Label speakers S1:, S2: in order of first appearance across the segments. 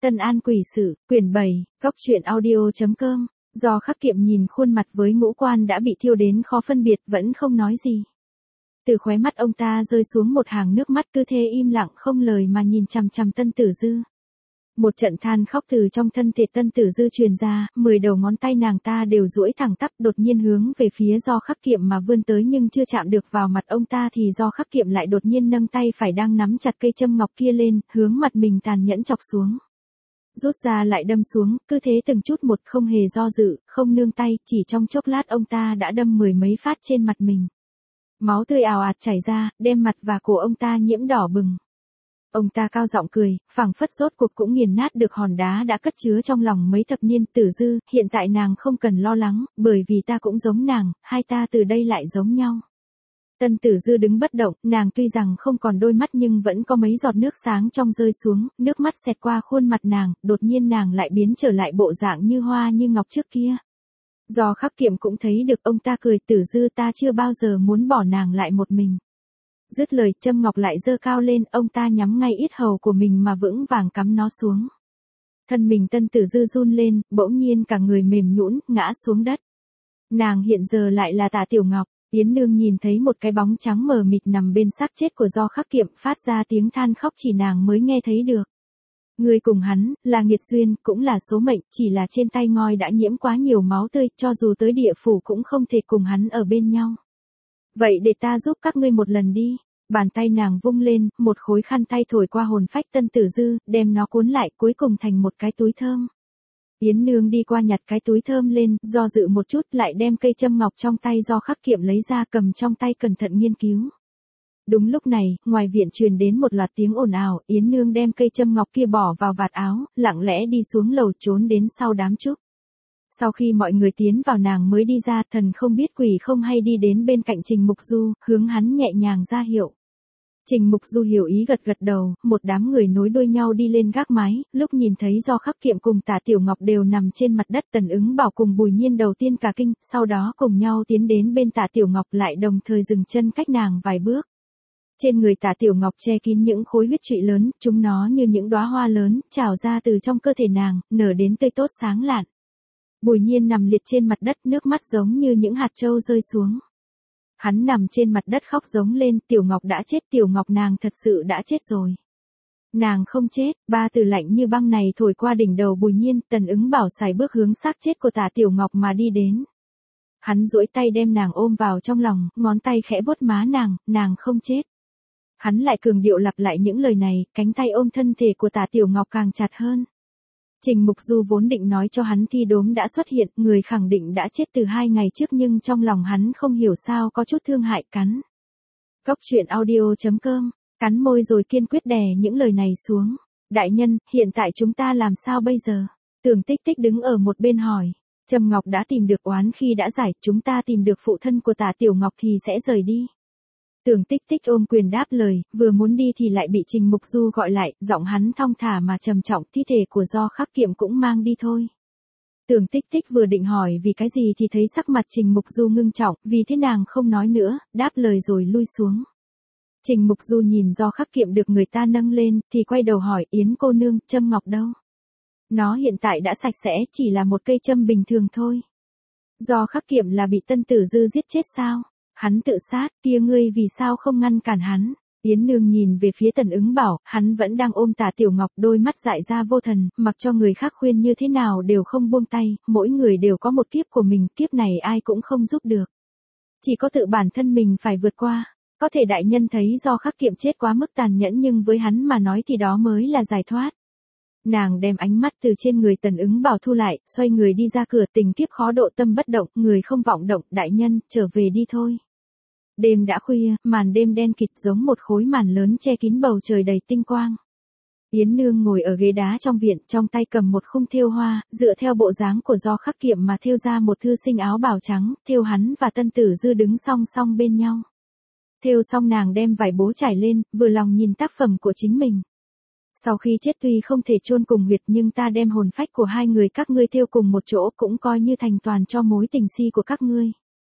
S1: Tân An Quỷ Sự, quyển 7, góc truyện audio.com, do Khắc Kiệm nhìn khuôn mặt với ngũ quan đã bị thiêu đến khó phân biệt vẫn không nói gì. Từ khóe mắt ông ta rơi xuống một hàng nước mắt, cứ thế im lặng không lời mà nhìn chằm chằm Tân Tử Dư. Một trận than khóc từ trong thân thể Tân Tử Dư truyền ra, 10 đầu ngón tay nàng ta đều duỗi thẳng tắp, đột nhiên hướng về phía Do Khắc Kiệm mà vươn tới, nhưng chưa chạm được vào mặt ông ta thì Do Khắc Kiệm lại đột nhiên nâng tay phải đang nắm chặt cây châm ngọc kia lên, hướng mặt mình tàn nhẫn chọc xuống. Rút ra lại đâm xuống, cứ thế từng chút một, không hề do dự, không nương tay, chỉ trong chốc lát ông ta đã đâm 10 mấy phát trên mặt mình. Máu tươi ào ạt chảy ra, đem mặt và cổ ông ta nhiễm đỏ bừng. Ông ta cao giọng cười, phảng phất rốt cuộc cũng nghiền nát được hòn đá đã cất chứa trong lòng mấy thập niên. Tử Dư, hiện tại nàng không cần lo lắng, bởi vì ta cũng giống nàng, hai ta từ đây lại giống nhau. Tân Tử Dư đứng bất động, nàng tuy rằng không còn đôi mắt nhưng vẫn có mấy giọt nước sáng trong rơi xuống, nước mắt xẹt qua khuôn mặt nàng, đột nhiên nàng lại biến trở lại bộ dạng như hoa như ngọc trước kia. Do Khắc Kiệm cũng thấy được, ông ta cười, Tử Dư, ta chưa bao giờ muốn bỏ nàng lại một mình. Dứt lời, châm ngọc lại giơ cao lên, ông ta nhắm ngay yết hầu của mình mà vững vàng cắm nó xuống. Thân mình Tân Tử Dư run lên, bỗng nhiên cả người mềm nhũn, ngã xuống đất. Nàng hiện giờ lại là Tạ Tiểu Ngọc. Yến Nương nhìn thấy một cái bóng trắng mờ mịt nằm bên xác chết của Do Khắc Kiệm, phát ra tiếng than khóc chỉ nàng mới nghe thấy được. Người cùng hắn, là nghiệt duyên, cũng là số mệnh, chỉ là trên tay ngoi đã nhiễm quá nhiều máu tươi, cho dù tới địa phủ cũng không thể cùng hắn ở bên nhau. Vậy để ta giúp các ngươi một lần đi. Bàn tay nàng vung lên, một khối khăn tay thổi qua hồn phách Tân Tử Dư, đem nó cuốn lại, cuối cùng thành một cái túi thơm. Yến Nương đi qua nhặt cái túi thơm lên, do dự một chút lại đem cây châm ngọc trong tay Do Khắc Kiệm lấy ra, cầm trong tay cẩn thận nghiên cứu. Đúng lúc này, ngoài viện truyền đến một loạt tiếng ồn ào, Yến Nương đem cây châm ngọc kia bỏ vào vạt áo, lặng lẽ đi xuống lầu trốn đến sau đám trúc. Sau khi mọi người tiến vào nàng mới đi ra, thần không biết quỷ không hay đi đến bên cạnh Trình Mục Du, hướng hắn nhẹ nhàng ra hiệu. Trình Mục Du hiểu ý gật gật đầu, một đám người nối đuôi nhau đi lên gác mái, lúc nhìn thấy Do Khắc Kiệm cùng Tạ Tiểu Ngọc đều nằm trên mặt đất, Tần Ứng Bảo cùng Bùi Nhiên đầu tiên cả kinh, sau đó cùng nhau tiến đến bên Tạ Tiểu Ngọc, lại đồng thời dừng chân cách nàng vài bước. Trên người Tạ Tiểu Ngọc che kín những khối huyết trụy lớn, chúng nó như những đóa hoa lớn, trào ra từ trong cơ thể nàng, nở đến tươi tốt sáng lạn. Bùi Nhiên nằm liệt trên mặt đất, nước mắt giống như những hạt châu rơi xuống. Hắn nằm trên mặt đất khóc giống lên, Tiểu Ngọc đã chết, Tiểu Ngọc nàng thật sự đã chết rồi. Nàng không chết, ba từ lạnh như băng này thổi qua đỉnh đầu Bùi Nhiên, Tần Ứng Bảo sải bước hướng xác chết của Tạ Tiểu Ngọc mà đi đến. Hắn duỗi tay đem nàng ôm vào trong lòng, ngón tay khẽ vuốt má nàng không chết. Hắn lại cường điệu lặp lại những lời này, cánh tay ôm thân thể của Tạ Tiểu Ngọc càng chặt hơn. Trình Mục Du vốn định nói cho hắn thi đốm đã xuất hiện, người khẳng định đã chết từ 2 ngày trước, nhưng trong lòng hắn không hiểu sao có chút thương hại, cắn. Góc truyện audio.com, cắn môi rồi kiên quyết đè những lời này xuống. Đại nhân, hiện tại chúng ta làm sao bây giờ? Tưởng Tích Tích đứng ở một bên hỏi. Trầm Ngọc đã tìm được oán khi đã giải, chúng ta tìm được phụ thân của Tạ Tiểu Ngọc thì sẽ rời đi. Tưởng Tích Tích ôm quyền đáp lời, vừa muốn đi thì lại bị Trình Mục Du gọi lại, giọng hắn thong thả mà trầm trọng, thi thể của Do Khắc Kiệm cũng mang đi thôi. Tưởng Tích Tích vừa định hỏi vì cái gì thì thấy sắc mặt Trình Mục Du ngưng trọng, vì thế nàng không nói nữa, đáp lời rồi lui xuống. Trình Mục Du nhìn Do Khắc Kiệm được người ta nâng lên, thì quay đầu hỏi, Yến cô nương, châm ngọc đâu? Nó hiện tại đã sạch sẽ, chỉ là một cây châm bình thường thôi. Do Khắc Kiệm là bị Tân Tử Dư giết chết sao? Hắn tự sát, kia ngươi vì sao không ngăn cản hắn? Yến Nương nhìn về phía Tần Ứng Bảo, hắn vẫn đang ôm Tạ Tiểu Ngọc, đôi mắt dại ra vô thần, mặc cho người khác khuyên như thế nào đều không buông tay, mỗi người đều có một kiếp của mình, kiếp này ai cũng không giúp được. Chỉ có tự bản thân mình phải vượt qua. Có thể đại nhân thấy Do Khắc Kiệm chết quá mức tàn nhẫn, nhưng với hắn mà nói thì đó mới là giải thoát. Nàng đem ánh mắt từ trên người Tần Ứng Bảo thu lại, xoay người đi ra cửa, tình kiếp khó độ tâm bất động, người không vọng động, đại nhân, trở về đi thôi. Đêm đã khuya, màn đêm đen kịt giống một khối màn lớn che kín bầu trời đầy tinh quang. Yến Nương ngồi ở ghế đá trong viện, trong tay cầm một khung thêu hoa, dựa theo bộ dáng của Do Khắc Kiệm mà thêu ra một thư sinh áo bào trắng, thêu hắn và Tân Tử Dư đứng song song bên nhau. Thêu xong nàng đem vải bố trải lên, vừa lòng nhìn tác phẩm của chính mình. Sau khi chết tuy không thể chôn cùng huyệt, nhưng ta đem hồn phách của hai người các ngươi thêu cùng một chỗ, cũng coi như thành toàn cho mối tình si của các ngươi.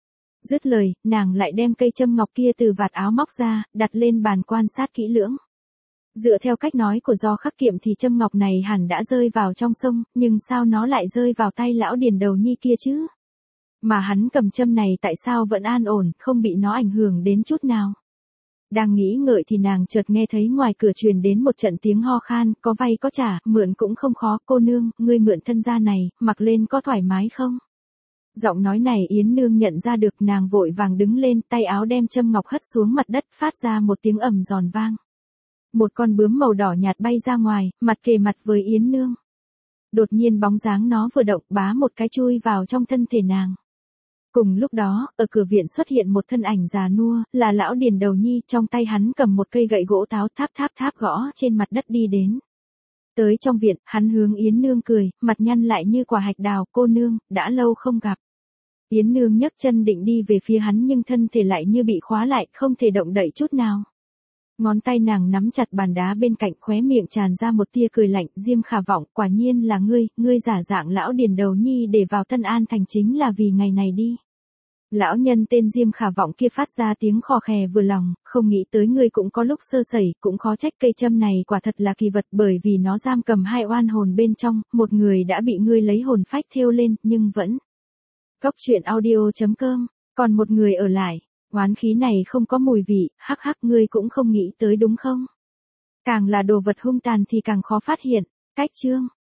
S1: Dứt lời, nàng lại đem cây châm ngọc kia từ vạt áo móc ra, đặt lên bàn quan sát kỹ lưỡng. Dựa theo cách nói của Do Khắc Kiệm thì châm ngọc này hẳn đã rơi vào trong sông, nhưng sao nó lại rơi vào tay lão Điền Đầu Nhi kia chứ? Mà hắn cầm châm này tại sao vẫn an ổn, không bị nó ảnh hưởng đến chút nào? Đang nghĩ ngợi thì nàng chợt nghe thấy ngoài cửa truyền đến một trận tiếng ho khan, có vay có trả, mượn cũng không khó, cô nương, ngươi mượn thân gia này, mặc lên có thoải mái không? Giọng nói này Yến Nương nhận ra được, nàng vội vàng đứng lên, tay áo đem châm ngọc hất xuống mặt đất, phát ra một tiếng ầm giòn vang. Một con bướm màu đỏ nhạt bay ra ngoài, mặt kề mặt với Yến Nương. Đột nhiên bóng dáng nó vừa động, bá một cái chui vào trong thân thể nàng. Cùng lúc đó, ở cửa viện xuất hiện một thân ảnh già nua, là lão Điền Đầu Nhi, trong tay hắn cầm một cây gậy gỗ táo, tháp gõ trên mặt đất đi đến. Tới trong viện, hắn hướng Yến Nương cười, mặt nhăn lại như quả hạch đào, cô nương, đã lâu không gặp. Yến Nương nhấc chân định đi về phía hắn nhưng thân thể lại như bị khóa lại, không thể động đậy chút nào. Ngón tay nàng nắm chặt bàn đá bên cạnh, khóe miệng tràn ra một tia cười lạnh, Diêm Khả Vọng, quả nhiên là ngươi giả dạng lão Điền Đầu Nhi để vào Tân An thành chính là vì ngày này đi. Lão nhân tên Diêm Khả Vọng kia phát ra tiếng khò khè vừa lòng, không nghĩ tới ngươi cũng có lúc sơ sẩy, cũng khó trách, cây châm này quả thật là kỳ vật, bởi vì nó giam cầm hai oan hồn bên trong, một người đã bị ngươi lấy hồn phách thêu lên, nhưng vẫn. Cốc truyện audio.com, còn một người ở lại, oán khí này không có mùi vị, hắc hắc, ngươi cũng không nghĩ tới đúng không? Càng là đồ vật hung tàn thì càng khó phát hiện, cách chương.